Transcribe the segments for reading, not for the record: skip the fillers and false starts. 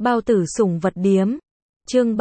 Bao tử sủng vật điếm. Chương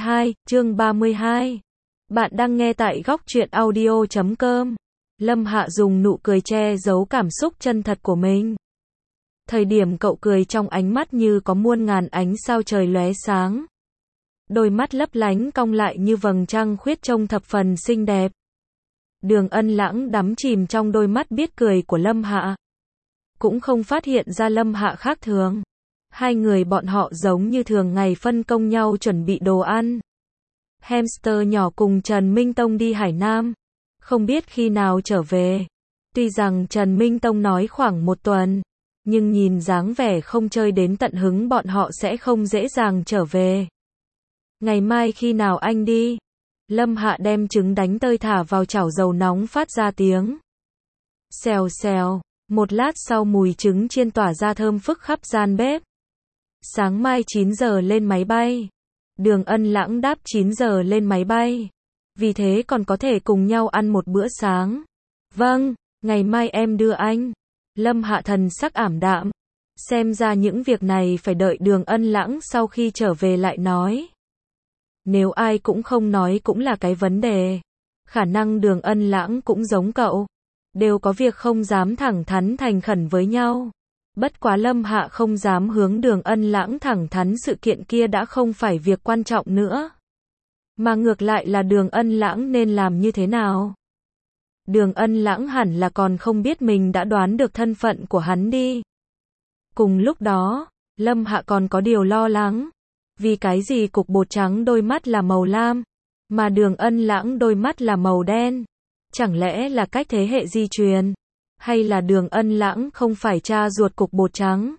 32. Bạn đang nghe tại góc truyện audio.com. Lâm Hạ dùng nụ cười che giấu cảm xúc chân thật của mình. Thời điểm cậu cười trong ánh mắt như có muôn ngàn ánh sao trời lóe sáng. Đôi mắt lấp lánh cong lại như vầng trăng khuyết trông thập phần xinh đẹp. Đường Ân Lãng đắm chìm trong đôi mắt biết cười của Lâm Hạ. Cũng không phát hiện ra Lâm Hạ khác thường. Hai người bọn họ giống như thường ngày phân công nhau chuẩn bị đồ ăn. Hamster nhỏ cùng Trần Minh Tông đi Hải Nam. Không biết khi nào trở về. Tuy rằng Trần Minh Tông nói khoảng 1 tuần. Nhưng nhìn dáng vẻ không chơi đến tận hứng bọn họ sẽ không dễ dàng trở về. Ngày mai khi nào anh đi? Lâm Hạ đem trứng đánh tơi thả vào chảo dầu nóng phát ra tiếng xèo xèo. Một lát sau mùi trứng chiên tỏa ra thơm phức khắp gian bếp. Sáng mai 9 giờ lên máy bay. Đường Ân Lãng đáp 9 giờ lên máy bay. Vì thế còn có thể cùng nhau ăn một bữa sáng. Vâng, ngày mai em đưa anh. Lâm Hạ thần sắc ảm đạm. Xem ra những việc này phải đợi Đường Ân Lãng sau khi trở về lại nói. Nếu ai cũng không nói cũng là cái vấn đề. Khả năng Đường Ân Lãng cũng giống cậu. Đều có việc không dám thẳng thắn thành khẩn với nhau. Bất quá Lâm Hạ không dám hướng Đường Ân Lãng thẳng thắn sự kiện kia đã không phải việc quan trọng nữa. Mà ngược lại là Đường Ân Lãng nên làm như thế nào? Đường Ân Lãng hẳn là còn không biết mình đã đoán được thân phận của hắn đi. Cùng lúc đó, Lâm Hạ còn có điều lo lắng. Vì cái gì cục bột trắng đôi mắt là màu lam, mà Đường Ân Lãng đôi mắt là màu đen? Chẳng lẽ là cách thế hệ di truyền? Hay là Đường Ân Lãng không phải cha ruột cục bột trắng?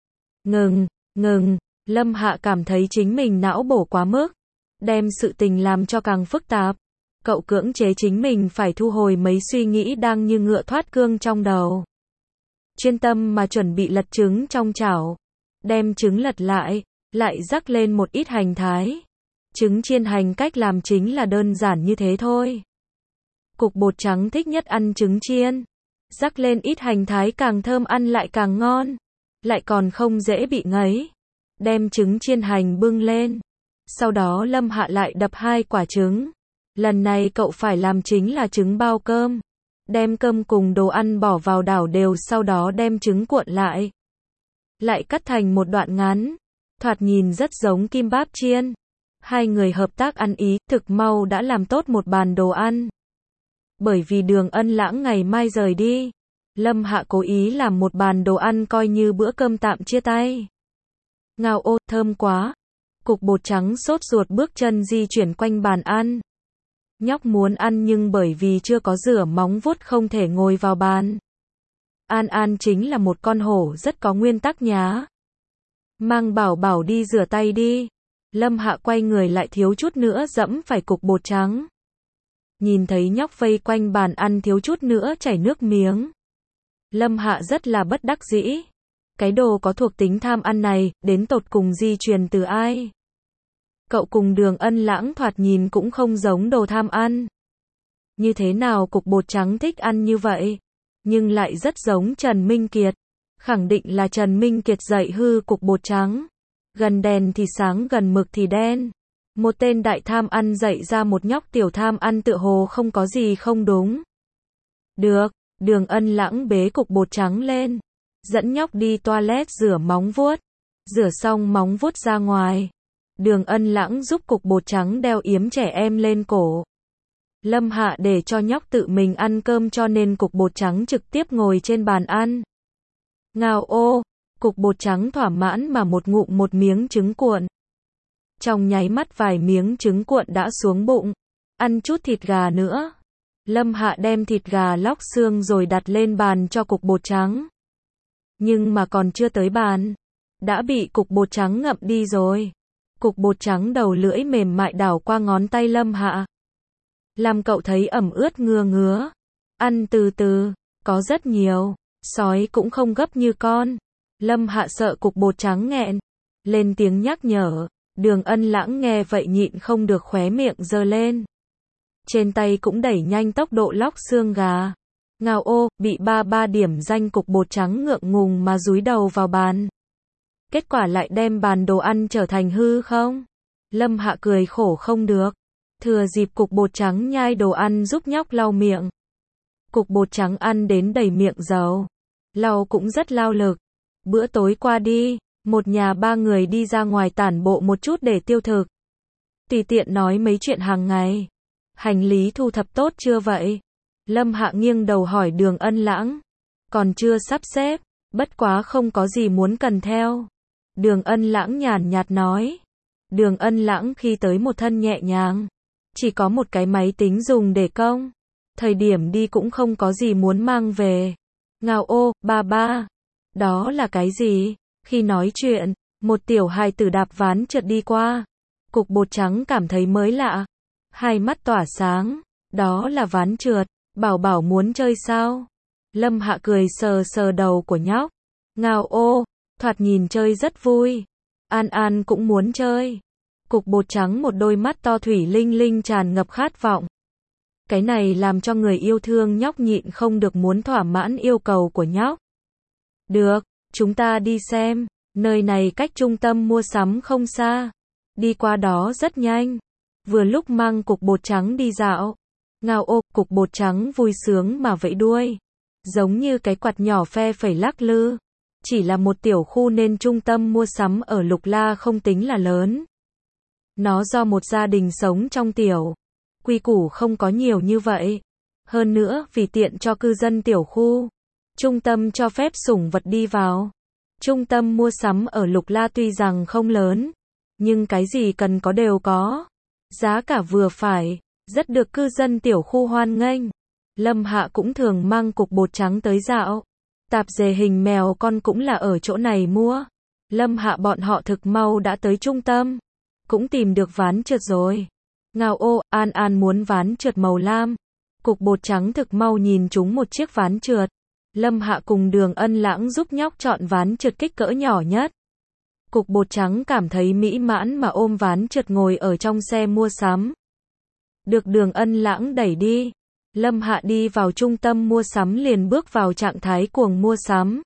Ngừng, Lâm Hạ cảm thấy chính mình não bổ quá mức, đem sự tình làm cho càng phức tạp. Cậu cưỡng chế chính mình phải thu hồi mấy suy nghĩ đang như ngựa thoát cương trong đầu. Chuyên tâm mà chuẩn bị lật trứng trong chảo. Đem trứng lật lại rắc lên một ít hành thái. Trứng chiên hành cách làm chính là đơn giản như thế thôi. Cục bột trắng thích nhất ăn trứng chiên. Rắc lên ít hành thái càng thơm ăn lại càng ngon. Lại còn không dễ bị ngấy. Đem trứng chiên hành bưng lên. Sau đó Lâm Hạ lại đập 2 quả trứng. Lần này cậu phải làm chính là trứng bao cơm. Đem cơm cùng đồ ăn bỏ vào đảo đều, sau đó đem trứng cuộn lại. Lại cắt thành một đoạn ngắn. Thoạt nhìn rất giống kim báp chiên. Hai người hợp tác ăn ý, thực mau đã làm tốt một bàn đồ ăn. Bởi vì Đường Ân Lãng ngày mai rời đi, Lâm Hạ cố ý làm một bàn đồ ăn coi như bữa cơm tạm chia tay. Ngao ô, thơm quá. Cục bột trắng sốt ruột bước chân di chuyển quanh bàn ăn. Nhóc muốn ăn nhưng bởi vì chưa có rửa móng vuốt không thể ngồi vào bàn. An An chính là một con hổ rất có nguyên tắc nhá. Mang Bảo Bảo đi rửa tay đi. Lâm Hạ quay người lại thiếu chút nữa dẫm phải cục bột trắng. Nhìn thấy nhóc vây quanh bàn ăn thiếu chút nữa chảy nước miếng. Lâm Hạ rất là bất đắc dĩ. Cái đồ có thuộc tính tham ăn này, đến tột cùng di truyền từ ai? Cậu cùng Đường Ân Lãng thoạt nhìn cũng không giống đồ tham ăn. Như thế nào cục bột trắng thích ăn như vậy? Nhưng lại rất giống Trần Minh Kiệt. Khẳng định là Trần Minh Kiệt dạy hư cục bột trắng. Gần đèn thì sáng, gần mực thì đen. Một tên đại tham ăn dạy ra một nhóc tiểu tham ăn tựa hồ không có gì không đúng. Được, Đường Ân Lãng bế cục bột trắng lên. Dẫn nhóc đi toilet rửa móng vuốt. Rửa xong móng vuốt ra ngoài. Đường Ân Lãng giúp cục bột trắng đeo yếm trẻ em lên cổ. Lâm Hạ để cho nhóc tự mình ăn cơm cho nên cục bột trắng trực tiếp ngồi trên bàn ăn. Ngao ô, cục bột trắng thỏa mãn mà một ngụm một miếng trứng cuộn. Trong nháy mắt vài miếng trứng cuộn đã xuống bụng. Ăn chút thịt gà nữa. Lâm Hạ đem thịt gà lóc xương rồi đặt lên bàn cho cục bột trắng. Nhưng mà còn chưa tới bàn, đã bị cục bột trắng ngậm đi rồi. Cục bột trắng đầu lưỡi mềm mại đảo qua ngón tay Lâm Hạ. Làm cậu thấy ẩm ướt ngứa. Ăn từ từ, có rất nhiều. Sói cũng không gấp như con. Lâm Hạ sợ cục bột trắng nghẹn. Lên tiếng nhắc nhở. Đường Ân Lãng nghe vậy nhịn không được khóe miệng giơ lên. Trên tay cũng đẩy nhanh tốc độ lóc xương gà. Ngao ô, bị ba điểm danh cục bột trắng ngượng ngùng mà dúi đầu vào bàn. kết quả lại đem bàn đồ ăn trở thành hư không? Lâm Hạ cười khổ không được. Thừa dịp cục bột trắng nhai đồ ăn giúp nhóc lau miệng. Cục bột trắng ăn đến đầy miệng dầu. Lau cũng rất lao lực. Bữa tối qua đi, một nhà ba người đi ra ngoài tản bộ một chút để tiêu thực. Tùy tiện nói mấy chuyện hàng ngày. Hành lý thu thập tốt chưa vậy? Lâm Hạ nghiêng đầu hỏi Đường Ân Lãng. Còn chưa sắp xếp, bất quá không có gì muốn cần theo. Đường Ân Lãng nhàn nhạt nói. Đường Ân Lãng khi tới một thân nhẹ nhàng. Chỉ có một cái máy tính dùng để công. Thời điểm đi cũng không có gì muốn mang về. Ngao ô, ba ba. Đó là cái gì? Khi nói chuyện, một tiểu hài tử đạp ván trượt đi qua. Cục bột trắng cảm thấy mới lạ. Hai mắt tỏa sáng. Đó là ván trượt. Bảo bảo muốn chơi sao? Lâm Hạ cười sờ sờ đầu của nhóc. Ngao ô, thoạt nhìn chơi rất vui. An An cũng muốn chơi. Cục bột trắng một đôi mắt to thủy linh linh tràn ngập khát vọng. Cái này làm cho người yêu thương nhóc nhịn không được muốn thỏa mãn yêu cầu của nhóc. Được, chúng ta đi xem. Nơi này cách trung tâm mua sắm không xa. Đi qua đó rất nhanh. Vừa lúc mang cục bột trắng đi dạo. Ngao ô, cục bột trắng vui sướng mà vẫy đuôi. Giống như cái quạt nhỏ phe phẩy lắc lư. Chỉ là một tiểu khu nên trung tâm mua sắm ở Lục La không tính là lớn. Nó do một gia đình sống trong tiểu. Quy củ không có nhiều như vậy. Hơn nữa vì tiện cho cư dân tiểu khu. Trung tâm cho phép sủng vật đi vào. Trung tâm mua sắm ở Lục La tuy rằng không lớn. Nhưng cái gì cần có đều có. Giá cả vừa phải. Rất được cư dân tiểu khu hoan nghênh. Lâm Hạ cũng thường mang cục bột trắng tới dạo. Tạp dề hình mèo con cũng là ở chỗ này mua. Lâm Hạ bọn họ thực mau đã tới trung tâm. Cũng tìm được ván trượt rồi. Ngao ô, An An muốn ván trượt màu lam. Cục bột trắng thực mau nhìn chúng một chiếc ván trượt. Lâm Hạ cùng Đường Ân Lãng giúp nhóc chọn ván trượt kích cỡ nhỏ nhất. Cục bột trắng cảm thấy mỹ mãn mà ôm ván trượt ngồi ở trong xe mua sắm. Được Đường Ân Lãng đẩy đi. Lâm Hạ đi vào trung tâm mua sắm liền bước vào trạng thái cuồng mua sắm.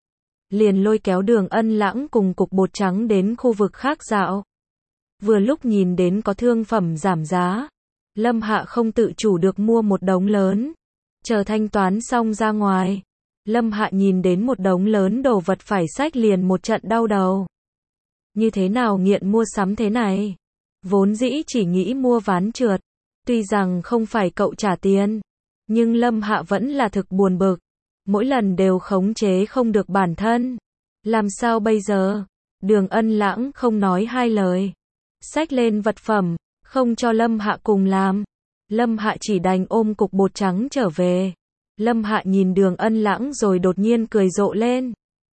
Liền lôi kéo Đường Ân Lãng cùng cục bột trắng đến khu vực khác dạo. Vừa lúc nhìn đến có thương phẩm giảm giá. Lâm Hạ không tự chủ được mua một đống lớn. Chờ thanh toán xong ra ngoài. Lâm Hạ nhìn đến một đống lớn đồ vật phải xách liền một trận đau đầu. Như thế nào nghiện mua sắm thế này? Vốn dĩ chỉ nghĩ mua ván trượt. Tuy rằng không phải cậu trả tiền. Nhưng Lâm Hạ vẫn là thực buồn bực. Mỗi lần đều khống chế không được bản thân. Làm sao bây giờ? Đường Ân Lãng không nói hai lời. Xách lên vật phẩm, không cho Lâm Hạ cùng làm. Lâm Hạ chỉ đành ôm cục bột trắng trở về. Lâm Hạ nhìn Đường Ân Lãng rồi đột nhiên cười rộ lên.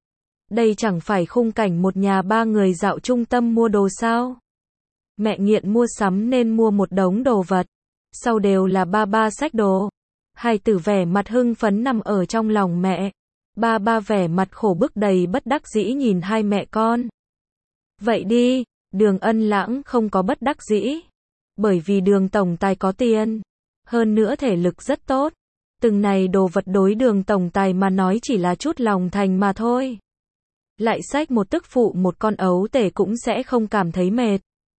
Đây chẳng phải khung cảnh một nhà ba người dạo trung tâm mua đồ sao? Mẹ nghiện mua sắm nên mua một đống đồ vật. Sau đều là ba ba xách đồ. Hai tử vẻ mặt hưng phấn nằm ở trong lòng mẹ. Ba ba vẻ mặt khổ bức đầy bất đắc dĩ nhìn hai mẹ con. Vậy đi. Đường Ân Lãng không có bất đắc dĩ. Bởi vì Đường tổng tài có tiền. Hơn nữa thể lực rất tốt. Từng này đồ vật đối Đường tổng tài mà nói chỉ là chút lòng thành mà thôi. Lại xách một tức phụ một con ấu tể cũng sẽ không cảm thấy mệt.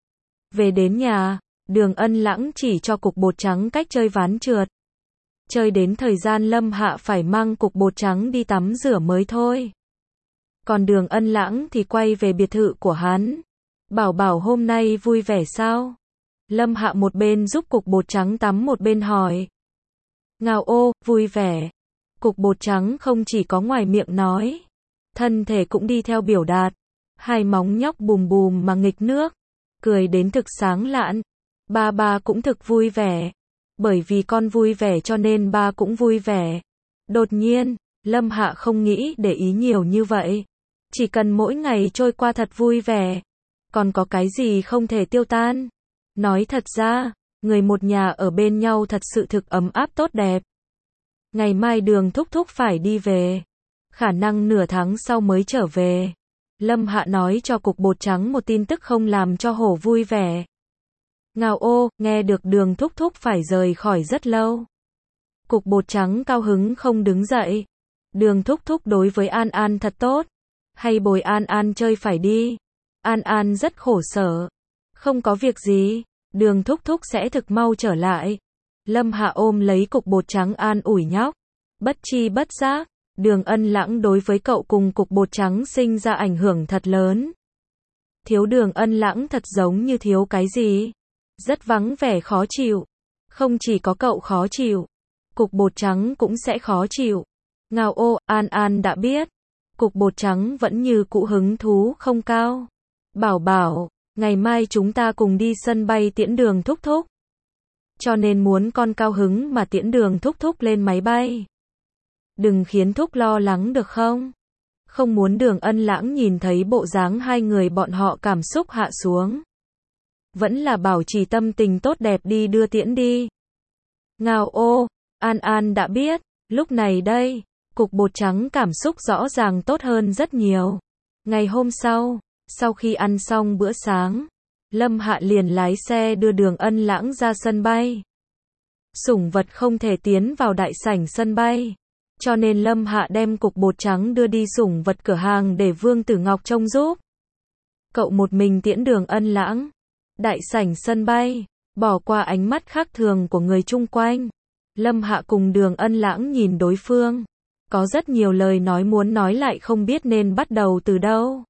Về đến nhà, Đường Ân Lãng chỉ cho cục bột trắng cách chơi ván trượt. Chơi đến thời gian Lâm Hạ phải mang cục bột trắng đi tắm rửa mới thôi. Còn Đường Ân Lãng thì quay về biệt thự của hắn. Bảo bảo hôm nay vui vẻ sao? Lâm Hạ một bên giúp cục bột trắng tắm một bên hỏi. Ngao ô, vui vẻ. Cục bột trắng không chỉ có ngoài miệng nói. Thân thể cũng đi theo biểu đạt. Hai móng nhóc bùm bùm mà nghịch nước. Cười đến thực sáng lạn. Ba ba cũng thực vui vẻ. Bởi vì con vui vẻ cho nên ba cũng vui vẻ. Đột nhiên, Lâm Hạ không nghĩ để ý nhiều như vậy. Chỉ cần mỗi ngày trôi qua thật vui vẻ. Còn có cái gì không thể tiêu tan? Nói thật ra, người một nhà ở bên nhau thật sự thực ấm áp tốt đẹp. Ngày mai Đường thúc thúc phải đi về. Khả năng nửa tháng sau mới trở về. Lâm Hạ nói cho cục bột trắng một tin tức không làm cho hổ vui vẻ. Ngao ô, nghe được Đường thúc thúc phải rời khỏi rất lâu. Cục bột trắng cao hứng không đứng dậy. Đường thúc thúc đối với An An thật tốt. Hay bồi An An chơi phải đi. An An rất khổ sở. Không có việc gì, Đường thúc thúc sẽ thực mau trở lại. Lâm Hạ ôm lấy cục bột trắng an ủi nhóc. Bất chi bất giác, Đường Ân Lãng đối với cậu cùng cục bột trắng sinh ra ảnh hưởng thật lớn. Thiếu Đường Ân Lãng thật giống như thiếu cái gì. Rất vắng vẻ khó chịu. Không chỉ có cậu khó chịu, cục bột trắng cũng sẽ khó chịu. Ngao ô, An An đã biết. Cục bột trắng vẫn như cũ hứng thú không cao. Bảo bảo, ngày mai chúng ta cùng đi sân bay tiễn Đường thúc thúc. Cho nên muốn con cao hứng mà tiễn Đường thúc thúc lên máy bay. Đừng khiến thúc lo lắng được không? Không muốn Đường Ân Lãng nhìn thấy bộ dáng hai người bọn họ cảm xúc hạ xuống. Vẫn là bảo trì tâm tình tốt đẹp đi đưa tiễn đi. Ngao ô, An An đã biết, lúc này đây, cục bột trắng cảm xúc rõ ràng tốt hơn rất nhiều. Ngày hôm sau khi ăn xong bữa sáng, Lâm Hạ liền lái xe đưa Đường Ân Lãng ra sân bay. Sủng vật không thể tiến vào đại sảnh sân bay, cho nên Lâm Hạ đem cục bột trắng đưa đi sủng vật cửa hàng để Vương Tử Ngọc trông giúp. Cậu một mình tiễn Đường Ân Lãng. Đại sảnh sân bay, bỏ qua ánh mắt khác thường của người chung quanh. Lâm Hạ cùng Đường Ân Lãng nhìn đối phương. Có rất nhiều lời nói muốn nói lại không biết nên bắt đầu từ đâu.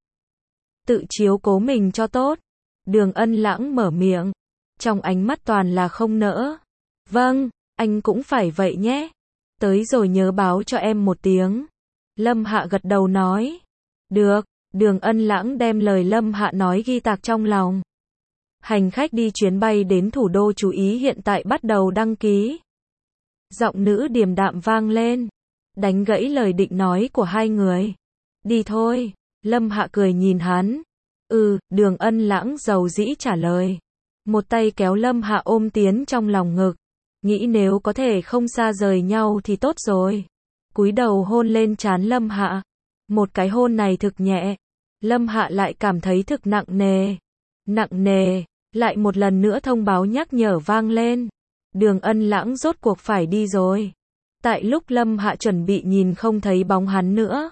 Tự chiếu cố mình cho tốt. Đường Ân Lãng mở miệng. Trong ánh mắt toàn là không nỡ. Vâng, anh cũng phải vậy nhé. Tới rồi nhớ báo cho em một tiếng. Lâm Hạ gật đầu nói. Được, Đường Ân Lãng đem lời Lâm Hạ nói ghi tạc trong lòng. Hành khách đi chuyến bay đến thủ đô chú ý hiện tại bắt đầu đăng ký. Giọng nữ điềm đạm vang lên, đánh gãy lời định nói của hai người. Đi thôi, Lâm Hạ cười nhìn hắn. Đường Ân Lãng dầu dĩ trả lời. Một tay kéo Lâm Hạ ôm tiến trong lòng ngực. Nghĩ nếu có thể không xa rời nhau thì tốt rồi. Cúi đầu hôn lên trán Lâm Hạ. Một cái hôn này thực nhẹ. Lâm Hạ lại cảm thấy thực nặng nề. Nặng nề. Lại một lần nữa thông báo nhắc nhở vang lên. Đường Ân Lãng rốt cuộc phải đi rồi. Tại lúc Lâm Hạ chuẩn bị nhìn không thấy bóng hắn nữa.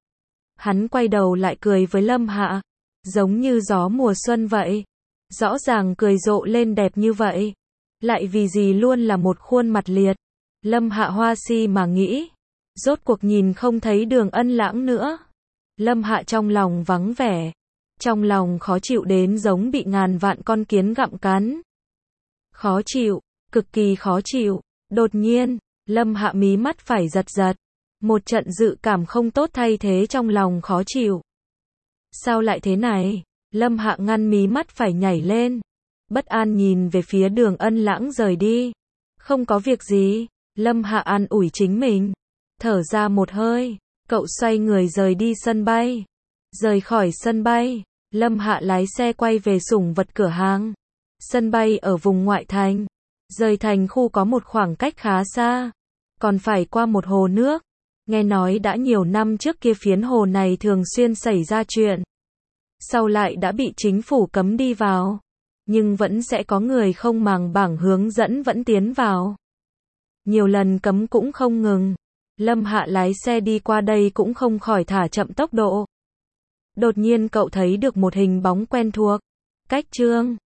Hắn quay đầu lại cười với Lâm Hạ. Giống như gió mùa xuân vậy. Rõ ràng cười rộ lên đẹp như vậy. Lại vì gì luôn là một khuôn mặt liệt. Lâm Hạ hoa si mà nghĩ. Rốt cuộc nhìn không thấy Đường Ân Lãng nữa. Lâm Hạ trong lòng vắng vẻ. Trong lòng khó chịu đến giống bị ngàn vạn con kiến gặm cắn. Khó chịu, cực kỳ khó chịu. Đột nhiên, Lâm Hạ mí mắt phải giật giật. Một trận dự cảm không tốt thay thế trong lòng khó chịu. Sao lại thế này? Lâm Hạ ngăn mí mắt phải nhảy lên. Bất an nhìn về phía Đường Ân Lãng rời đi. Không có việc gì, Lâm Hạ an ủi chính mình. Thở ra một hơi, cậu xoay người rời đi sân bay. Rời khỏi sân bay, Lâm Hạ lái xe quay về sủng vật cửa hàng. Sân bay ở vùng ngoại thành. Rời thành khu có một khoảng cách khá xa. Còn phải qua một hồ nước. Nghe nói đã nhiều năm trước kia phiến hồ này thường xuyên xảy ra chuyện. Sau lại đã bị chính phủ cấm đi vào. Nhưng vẫn sẽ có người không màng bảng hướng dẫn vẫn tiến vào. Nhiều lần cấm cũng không ngừng. Lâm Hạ lái xe đi qua đây cũng không khỏi thả chậm tốc độ. Đột nhiên cậu thấy được một hình bóng quen thuộc. Cách Trương